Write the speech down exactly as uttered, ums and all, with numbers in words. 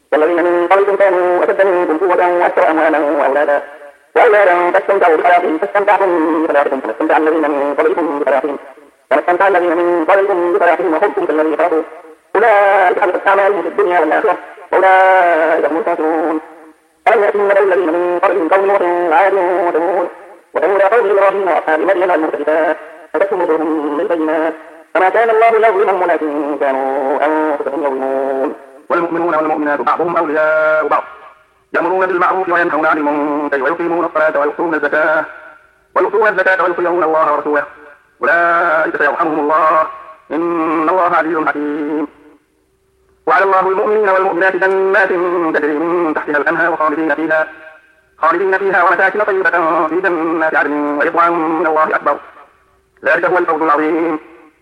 والذين من قبلكم كانوا أشد منكم قوة وأكثر أموالا وأولادا وأولادا فاستمتعوا بخلاقهم فاستمتعتم بخلاقكم كما استمتع الذين من قبلكم بخلاقهم كما استمتع الذين من قبلكم بخلاقهم وخذتم كالذي خلقوا أولئك حبطت أعمالهم في الدنيا والآخرة وأولئك هم الخاسرون. ألم يأتهم نبأ الذين من قبلهم قوم نوح وعاد وثمود وثمود قوم إبراهيم وأصحاب مدين والمؤتفكات أتتهم رسلهم بالبينات فما كان الله ليظلمهم ولكن كانوا أنفسهم يظلمون. والمؤمنون والمؤمنات بعضهم أولياء بعض يأمرون بالمعروف وينهون عن المنكر ويقيمون الصلاة ويؤتون الزكاة ويؤتون الزكاة ويطيعون الله ورسوله أولئك سيرحمهم الله إن الله عزيز حكيم. وعلى الله المؤمنين والمؤمنات جنات تجري من تحتها الأنهار خالدين فيها خالدين فيها ومساكن طيبة في جنات عدن ورضوان من الله أكبر ذلك هو الفوز العظيم.